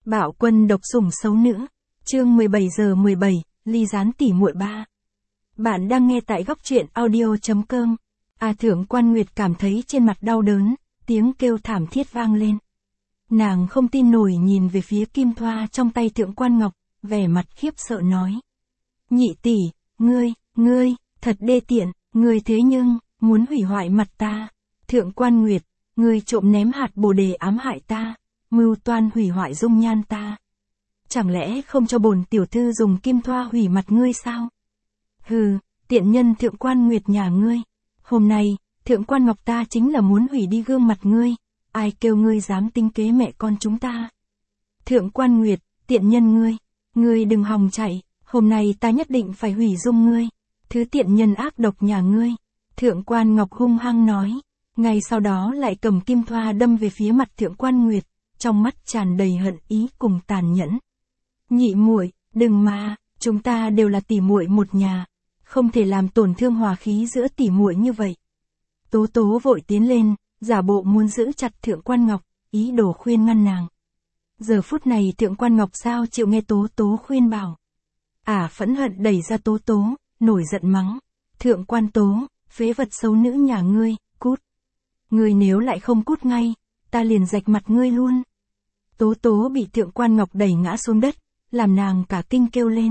Bạo quân độc sủng xấu nữ. Chương 17:17, ly gián tỉ muội 3. Bạn đang nghe tại góc truyện audio.com. Thượng Quan Nguyệt cảm thấy trên mặt đau đớn, tiếng kêu thảm thiết vang lên. Nàng không tin nổi nhìn về phía kim thoa trong tay Thượng Quan Ngọc, vẻ mặt khiếp sợ nói. Nhị tỷ, ngươi, thật đê tiện, ngươi thế nhưng, muốn hủy hoại mặt ta. Thượng Quan Nguyệt, ngươi trộm ném hạt bồ đề ám hại ta, mưu toan hủy hoại dung nhan ta. Chẳng lẽ không cho bổn tiểu thư dùng kim thoa hủy mặt ngươi sao? Hừ, tiện nhân Thượng Quan Nguyệt nhà ngươi. Hôm nay, Thượng Quan Ngọc ta chính là muốn hủy đi gương mặt ngươi. Ai kêu ngươi dám tính kế mẹ con chúng ta? Thượng Quan Nguyệt, tiện nhân ngươi đừng hòng chạy, hôm nay ta nhất định phải hủy dung ngươi. Thứ tiện nhân ác độc nhà ngươi. Thượng Quan Ngọc hung hăng nói. Ngay sau đó lại cầm kim thoa đâm về phía mặt Thượng Quan Nguyệt, trong mắt tràn đầy hận ý cùng tàn nhẫn. Nhị muội, đừng mà, chúng ta đều là tỷ muội một nhà, không thể làm tổn thương hòa khí giữa tỷ muội như vậy. Tố Tố vội tiến lên, giả bộ muốn giữ chặt Thượng Quan Ngọc, ý đồ khuyên ngăn nàng. Giờ phút này Thượng Quan Ngọc sao chịu nghe Tố Tố khuyên bảo. Phẫn hận đẩy ra Tố Tố, nổi giận mắng. Thượng Quan Tố, phế vật xấu nữ nhà ngươi, cút. Ngươi nếu lại không cút ngay, ta liền rạch mặt ngươi luôn. Tố Tố bị Thượng Quan Ngọc đẩy ngã xuống đất, làm nàng cả kinh kêu lên.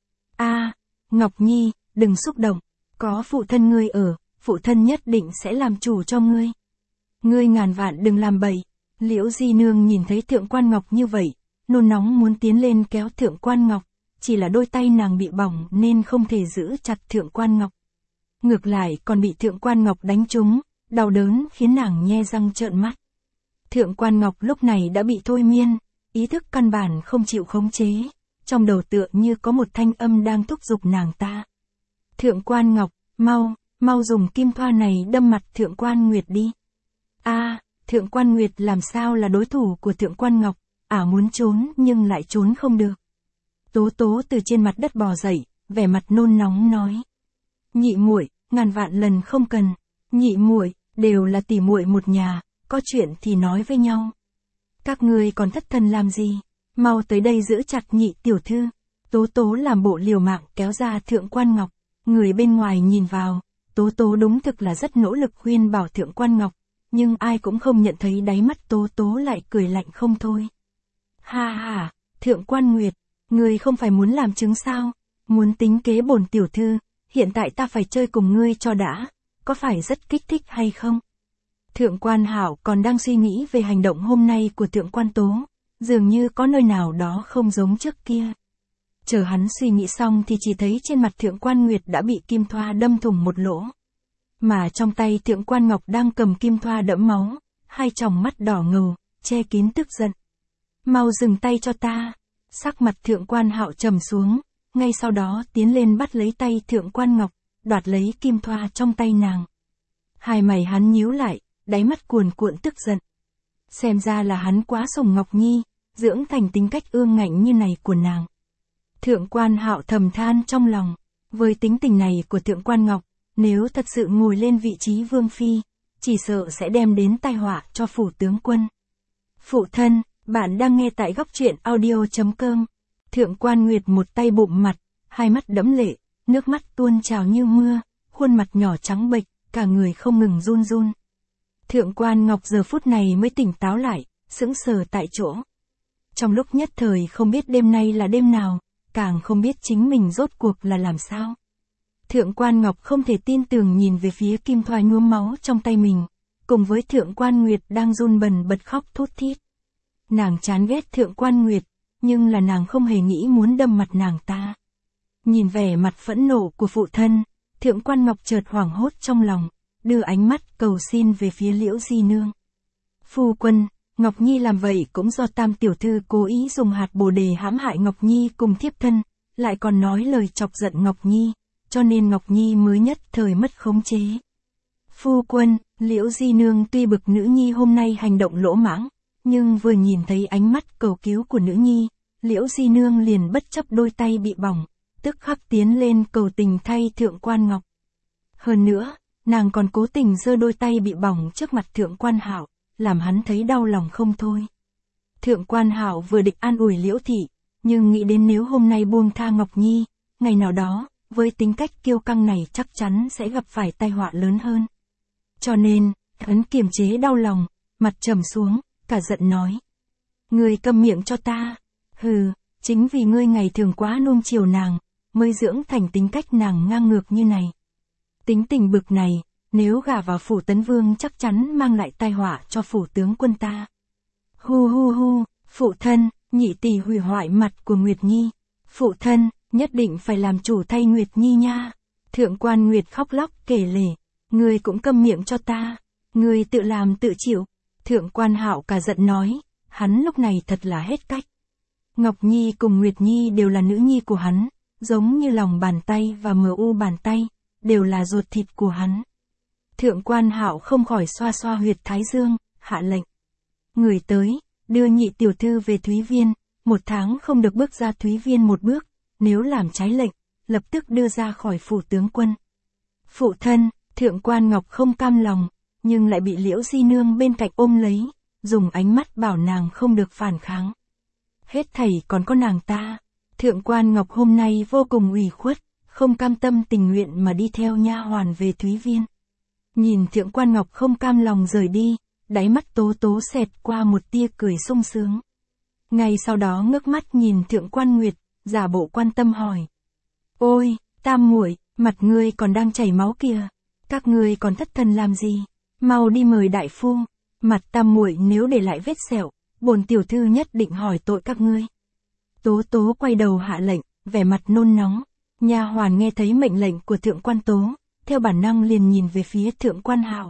Ngọc Nhi, đừng xúc động, có phụ thân ngươi ở, phụ thân nhất định sẽ làm chủ cho ngươi. Ngươi ngàn vạn đừng làm bậy. Liễu Di Nương nhìn thấy Thượng Quan Ngọc như vậy, nôn nóng muốn tiến lên kéo Thượng Quan Ngọc, chỉ là đôi tay nàng bị bỏng nên không thể giữ chặt Thượng Quan Ngọc. Ngược lại còn bị Thượng Quan Ngọc đánh trúng, đau đớn khiến nàng nhe răng trợn mắt. Thượng Quan Ngọc lúc này đã bị thôi miên, ý thức căn bản không chịu khống chế, trong đầu tựa như có một thanh âm đang thúc giục nàng ta. Thượng Quan Ngọc, mau dùng kim thoa này đâm mặt Thượng Quan Nguyệt đi. Thượng Quan Nguyệt làm sao là đối thủ của Thượng Quan Ngọc, muốn trốn nhưng lại trốn không được. Tố Tố từ trên mặt đất bò dậy, vẻ mặt nôn nóng nói. Nhị muội, ngàn vạn lần không cần, nhị muội, đều là tỷ muội một nhà, có chuyện thì nói với nhau. Các ngươi còn thất thần làm gì, mau tới đây giữ chặt nhị tiểu thư. Tố Tố làm bộ liều mạng kéo ra Thượng Quan Ngọc, người bên ngoài nhìn vào, Tố Tố đúng thực là rất nỗ lực khuyên bảo Thượng Quan Ngọc, nhưng ai cũng không nhận thấy đáy mắt Tố Tố lại cười lạnh không thôi. Ha, Thượng Quan Nguyệt, ngươi không phải muốn làm chứng sao, muốn tính kế bổn tiểu thư, hiện tại ta phải chơi cùng ngươi cho đã, có phải rất kích thích hay không? Thượng Quan Hạo còn đang suy nghĩ về hành động hôm nay của Thượng Quan Tố, dường như có nơi nào đó không giống trước kia. Chờ hắn suy nghĩ xong thì chỉ thấy trên mặt Thượng Quan Nguyệt đã bị kim thoa đâm thủng một lỗ. Mà trong tay Thượng Quan Ngọc đang cầm kim thoa đẫm máu, hai tròng mắt đỏ ngầu, che kín tức giận. Mau dừng tay cho ta. Sắc mặt Thượng Quan Hạo trầm xuống, ngay sau đó tiến lên bắt lấy tay Thượng Quan Ngọc, đoạt lấy kim thoa trong tay nàng. Hai mày hắn nhíu lại, đáy mắt cuồn cuộn tức giận. Xem ra là hắn quá sủng Ngọc Nhi, dưỡng thành tính cách ương ngạnh như này của nàng. Thượng Quan Hạo thầm than trong lòng, với tính tình này của Thượng Quan Ngọc, nếu thật sự ngồi lên vị trí vương phi, chỉ sợ sẽ đem đến tai họa cho phủ tướng quân. Phụ thân, bạn đang nghe tại góc truyện audio.com. Thượng Quan Nguyệt một tay bụm mặt, hai mắt đẫm lệ, nước mắt tuôn trào như mưa, khuôn mặt nhỏ trắng bệch, cả người không ngừng run run. Thượng Quan Ngọc giờ phút này mới tỉnh táo lại, sững sờ tại chỗ. Trong lúc nhất thời không biết đêm nay là đêm nào, càng không biết chính mình rốt cuộc là làm sao. Thượng Quan Ngọc không thể tin tưởng nhìn về phía kim thoa nhuốm máu trong tay mình, cùng với Thượng Quan Nguyệt đang run bần bật khóc thút thít. Nàng chán ghét Thượng Quan Nguyệt, nhưng là nàng không hề nghĩ muốn đâm mặt nàng ta. Nhìn vẻ mặt phẫn nộ của phụ thân, Thượng Quan Ngọc chợt hoảng hốt trong lòng, đưa ánh mắt cầu xin về phía Liễu Di Nương. Phu quân, Ngọc Nhi làm vậy cũng do Tam tiểu thư cố ý dùng hạt bồ đề hãm hại Ngọc Nhi cùng thiếp thân, lại còn nói lời chọc giận Ngọc Nhi, cho nên Ngọc Nhi mới nhất thời mất khống chế. Phu quân, Liễu Di Nương tuy bực nữ nhi hôm nay hành động lỗ mãng, nhưng vừa nhìn thấy ánh mắt cầu cứu của nữ nhi, Liễu Di Nương liền bất chấp đôi tay bị bỏng, tức khắc tiến lên cầu tình thay Thượng Quan Ngọc. Hơn nữa, nàng còn cố tình giơ đôi tay bị bỏng trước mặt Thượng Quan Hạo, làm hắn thấy đau lòng không thôi. Thượng quan Hạo vừa định an ủi Liễu Thị, nhưng nghĩ đến nếu hôm nay buông tha Ngọc Nhi, ngày nào đó, với tính cách kiêu căng này chắc chắn sẽ gặp phải tai họa lớn hơn. Cho nên, hắn kiềm chế đau lòng, mặt trầm xuống, cả giận nói. Ngươi câm miệng cho ta. Hừ, chính vì ngươi ngày thường quá nuông chiều nàng, mới dưỡng thành tính cách nàng ngang ngược như này. Tính tình bực này, nếu gả vào phủ Tấn Vương chắc chắn mang lại tai họa cho phủ tướng quân ta. Hu hu hu, phụ thân, nhị tỷ hủy hoại mặt của Nguyệt Nhi. Phụ thân, nhất định phải làm chủ thay Nguyệt Nhi nha. Thượng quan Nguyệt khóc lóc kể lể. Ngươi cũng câm miệng cho ta. Ngươi tự làm tự chịu. Thượng quan Hạo cả giận nói. Hắn lúc này thật là hết cách. Ngọc Nhi cùng Nguyệt Nhi đều là nữ nhi của hắn, giống như lòng bàn tay và mu bàn tay, đều là ruột thịt của hắn. Thượng quan Hạo không khỏi xoa xoa huyệt thái dương, hạ lệnh. Người tới, đưa nhị tiểu thư về Thúy Viên, 1 tháng không được bước ra Thúy Viên một bước, nếu làm trái lệnh, lập tức đưa ra khỏi phủ tướng quân. Phụ thân, Thượng quan Ngọc không cam lòng, nhưng lại bị Liễu Di Nương bên cạnh ôm lấy, dùng ánh mắt bảo nàng không được phản kháng. Hết thảy còn có nàng ta. Thượng quan Ngọc hôm nay vô cùng ủy khuất, không cam tâm tình nguyện mà đi theo nha hoàn về Thúy Viên. Nhìn Thượng quan Ngọc không cam lòng rời đi, đáy mắt Tố Tố xẹt qua một tia cười sung sướng. Ngay sau đó ngước mắt nhìn Thượng quan Nguyệt, giả bộ quan tâm hỏi. Ôi, Tam muội, mặt ngươi còn đang chảy máu kìa. Các ngươi còn thất thần làm gì? Mau đi mời đại phu. Mặt Tam muội nếu để lại vết sẹo, bổn tiểu thư nhất định hỏi tội các ngươi. Tố Tố quay đầu hạ lệnh, vẻ mặt nôn nóng. Nha hoàn nghe thấy mệnh lệnh của Thượng quan Tố, theo bản năng liền nhìn về phía Thượng quan Hạo.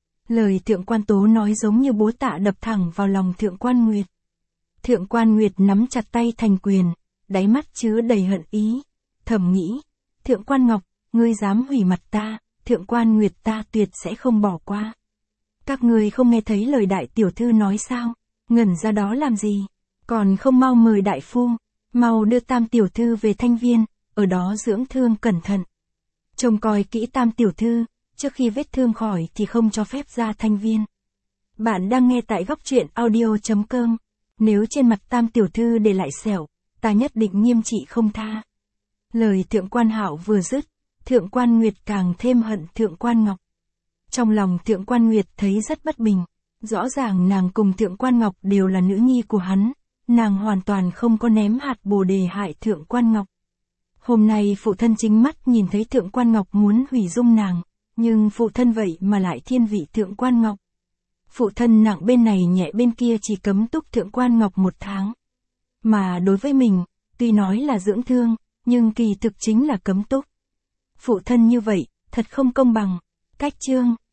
Lời Thượng quan Tố nói giống như búa tạ đập thẳng vào lòng Thượng quan Nguyệt. Thượng quan Nguyệt nắm chặt tay thành quyền, đáy mắt chứa đầy hận ý, thầm nghĩ, Thượng quan Ngọc, ngươi dám hủy mặt ta, Thượng quan Nguyệt ta tuyệt sẽ không bỏ qua. Các ngươi không nghe thấy lời đại tiểu thư nói sao? Ngẩn ra đó làm gì? Còn không mau mời đại phu, mau đưa Tam tiểu thư về Thanh Viên, ở đó dưỡng thương cẩn thận. Trông coi kỹ Tam tiểu thư, trước khi vết thương khỏi thì không cho phép ra Thanh Viên. Bạn đang nghe tại góc truyện audio.com. Nếu trên mặt Tam tiểu thư để lại sẹo, ta nhất định nghiêm trị không tha. Lời Thượng quan Hạo vừa dứt, Thượng quan Nguyệt càng thêm hận Thượng quan Ngọc. Trong lòng Thượng quan Nguyệt thấy rất bất bình. Rõ ràng nàng cùng Thượng quan Ngọc đều là nữ nhi của hắn, nàng hoàn toàn không có ném hạt bồ đề hại Thượng quan Ngọc. Hôm nay phụ thân chính mắt nhìn thấy Thượng quan Ngọc muốn hủy dung nàng, nhưng phụ thân vậy mà lại thiên vị Thượng quan Ngọc. Phụ thân nặng bên này nhẹ bên kia chỉ cấm túc Thượng quan Ngọc 1 tháng. Mà đối với mình, tuy nói là dưỡng thương, nhưng kỳ thực chính là cấm túc. Phụ thân như vậy, thật không công bằng. Cách chương